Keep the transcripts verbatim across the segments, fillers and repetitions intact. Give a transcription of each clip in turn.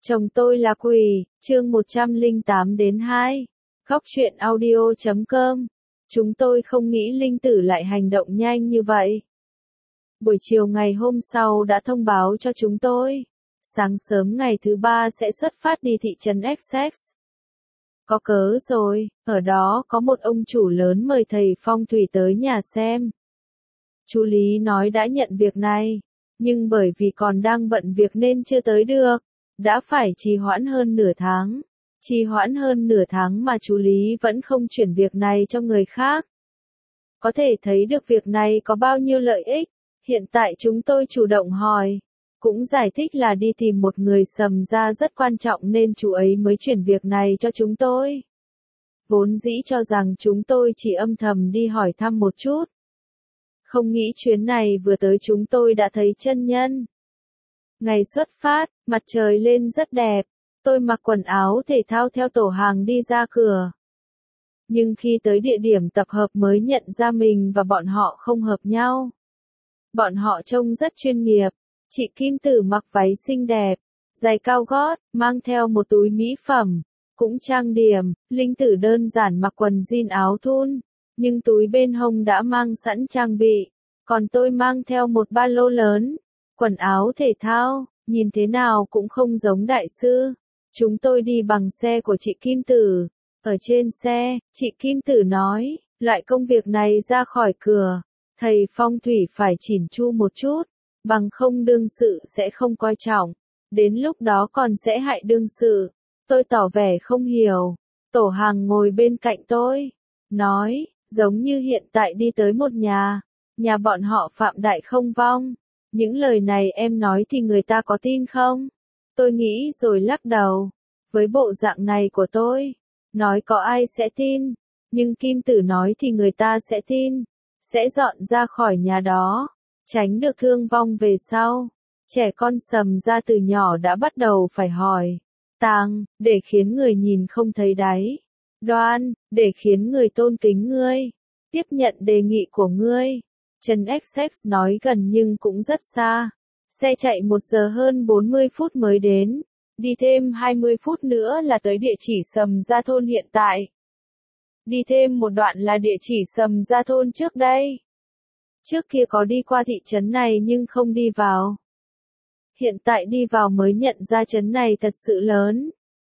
Chồng tôi là quỷ, chương một trăm lẻ tám đến hai. Góc truyện audio chấm com. Chúng tôi không nghĩ Linh Tử lại hành động nhanh như vậy. Buổi chiều ngày hôm sau đã thông báo cho chúng tôi. Sáng sớm ngày thứ ba sẽ xuất phát đi thị trấn Essex. Có cớ rồi, ở đó có một ông chủ lớn mời thầy phong thủy tới nhà xem. Chú Lý nói đã nhận việc này, nhưng bởi vì còn đang bận việc nên chưa tới được. Đã phải trì hoãn hơn nửa tháng. Trì hoãn hơn nửa tháng mà chú Lý vẫn không chuyển việc này cho người khác. Có thể thấy được việc này có bao nhiêu lợi ích. Hiện tại chúng tôi chủ động hỏi. Cũng giải thích là đi tìm một người sầm ra rất quan trọng nên chú ấy mới chuyển việc này cho chúng tôi. Vốn dĩ cho rằng chúng tôi chỉ âm thầm đi hỏi thăm một chút. Không nghĩ chuyến này vừa tới chúng tôi đã thấy chân nhân. Ngày xuất phát, mặt trời lên rất đẹp, tôi mặc quần áo thể thao theo tổ hàng đi ra cửa. Nhưng khi tới địa điểm tập hợp mới nhận ra mình và bọn họ không hợp nhau. Bọn họ trông rất chuyên nghiệp, chị Kim Tử mặc váy xinh đẹp, giày cao gót, mang theo một túi mỹ phẩm, cũng trang điểm, Linh Tử đơn giản mặc quần jean áo thun, nhưng túi bên hông đã mang sẵn trang bị, còn tôi mang theo một ba lô lớn. Quần áo thể thao, nhìn thế nào cũng không giống đại sư. Chúng tôi đi bằng xe của chị Kim Tử. Ở trên xe, chị Kim Tử nói, loại công việc này ra khỏi cửa, thầy phong thủy phải chỉn chu một chút, bằng không đương sự sẽ không coi trọng. Đến lúc đó còn sẽ hại đương sự. Tôi tỏ vẻ không hiểu. Tổ hàng ngồi bên cạnh tôi, nói, giống như hiện tại đi tới một nhà, nhà bọn họ phạm đại không vong. Những lời này em nói thì người ta có tin không? Tôi nghĩ rồi lắc đầu. Với bộ dạng này của tôi, nói có ai sẽ tin, nhưng Kim Tử nói thì người ta sẽ tin, sẽ dọn ra khỏi nhà đó, tránh được thương vong về sau. Trẻ con sầm ra từ nhỏ đã bắt đầu phải hỏi, tàng, để khiến người nhìn không thấy đáy, đoan, để khiến người tôn kính ngươi, tiếp nhận đề nghị của ngươi. Trấn Essex nói gần nhưng cũng rất xa. Xe chạy một giờ hơn bốn mươi phút mới đến. Đi thêm hai mươi phút nữa là tới địa chỉ Sầm Gia Thôn hiện tại. Đi thêm một đoạn là địa chỉ Sầm Gia Thôn trước đây. Trước kia có đi qua thị trấn này nhưng không đi vào. Hiện tại đi vào mới nhận ra trấn này thật sự lớn.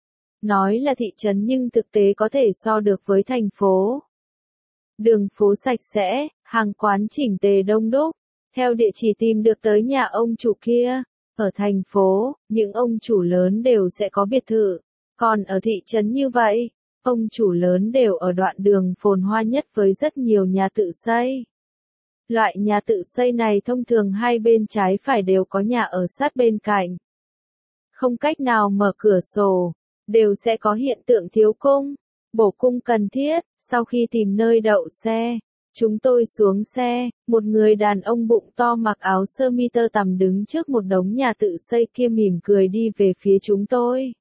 Nói là thị trấn nhưng thực tế có thể so được với thành phố. Đường phố sạch sẽ, hàng quán chỉnh tề đông đúc. Theo địa chỉ tìm được tới nhà ông chủ kia. Ở thành phố, những ông chủ lớn đều sẽ có biệt thự. Còn ở thị trấn như vậy, ông chủ lớn đều ở đoạn đường phồn hoa nhất với rất nhiều nhà tự xây. Loại nhà tự xây này thông thường hai bên trái phải đều có nhà ở sát bên cạnh. Không cách nào mở cửa sổ, đều sẽ có hiện tượng thiếu cung. Bổ cung cần thiết. Sau khi tìm nơi đậu xe, chúng tôi xuống xe, một người đàn ông bụng to mặc áo sơ mi tơ tằm đứng trước một đống nhà tự xây kia mỉm cười đi về phía chúng tôi.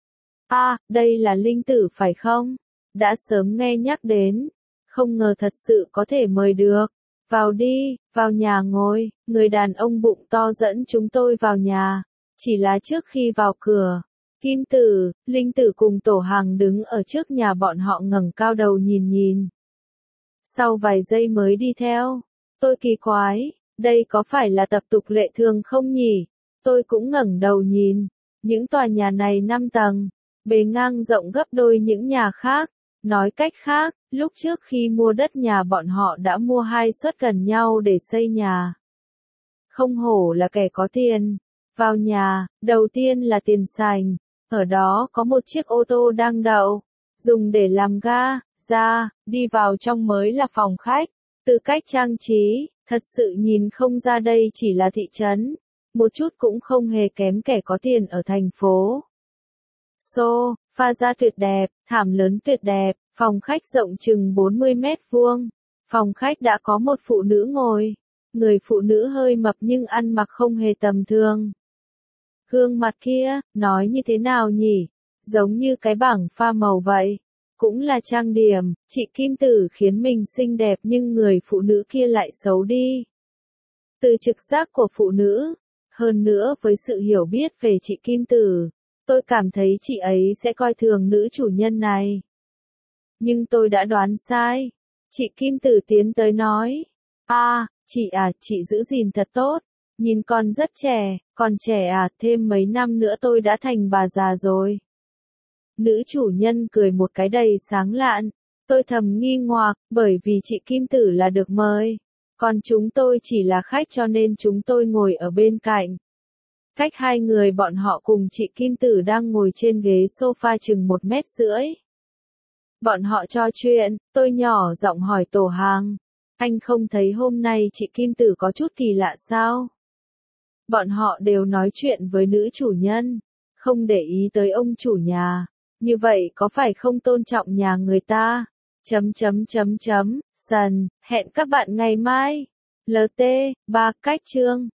À, đây là Linh Tử phải không? Đã sớm nghe nhắc đến, không ngờ thật sự có thể mời được. Vào đi, vào nhà ngồi, người đàn ông bụng to dẫn chúng tôi vào nhà. Chỉ là trước khi vào cửa, Kim Tử, Linh Tử cùng tổ hàng đứng ở trước nhà bọn họ ngẩng cao đầu nhìn nhìn. Sau vài giây mới đi theo. Tôi kỳ quái, đây có phải là tập tục lệ thường không nhỉ? Tôi cũng ngẩng đầu nhìn. Những tòa nhà này năm tầng, bề ngang rộng gấp đôi những nhà khác. Nói cách khác, lúc trước khi mua đất nhà bọn họ đã mua hai suất gần nhau để xây nhà. Không hổ là kẻ có tiền. Vào nhà, đầu tiên là tiền sành. Ở đó có một chiếc ô tô đang đậu, dùng để làm ga, ra, đi vào trong mới là phòng khách. Từ cách trang trí, thật sự nhìn không ra đây chỉ là thị trấn, một chút cũng không hề kém kẻ có tiền ở thành phố. Xô, pha da tuyệt đẹp, thảm lớn tuyệt đẹp, phòng khách rộng chừng bốn mươi mét vuông. Phòng khách đã có một phụ nữ ngồi, người phụ nữ hơi mập nhưng ăn mặc không hề tầm thường. Gương mặt kia, nói như thế nào nhỉ? Giống như cái bảng pha màu vậy. Cũng là trang điểm, chị Kim Tử khiến mình xinh đẹp nhưng người phụ nữ kia lại xấu đi. Từ trực giác của phụ nữ, hơn nữa với sự hiểu biết về chị Kim Tử, Tôi cảm thấy chị ấy sẽ coi thường nữ chủ nhân này. Nhưng tôi đã đoán sai. Chị Kim Tử tiến tới nói. À, chị à, chị giữ gìn thật tốt. Nhìn con rất trẻ, còn trẻ à, thêm mấy năm nữa tôi đã thành bà già rồi. Nữ chủ nhân cười một cái đầy sáng lạn. Tôi thầm nghi ngoạc, bởi vì chị Kim Tử là được mời. Còn chúng tôi chỉ là khách cho nên chúng tôi ngồi ở bên cạnh. Cách hai người bọn họ cùng chị Kim Tử đang ngồi trên ghế sofa chừng một mét rưỡi. Bọn họ trò chuyện, tôi nhỏ giọng hỏi Tổ Hàng. Anh không thấy hôm nay chị Kim Tử có chút kỳ lạ sao? Bọn họ đều nói chuyện với nữ chủ nhân, không để ý tới ông chủ nhà. Như vậy có phải không tôn trọng nhà người ta? Chấm chấm chấm chấm, sần, hẹn các bạn ngày mai. lờ tê, ba cách chương.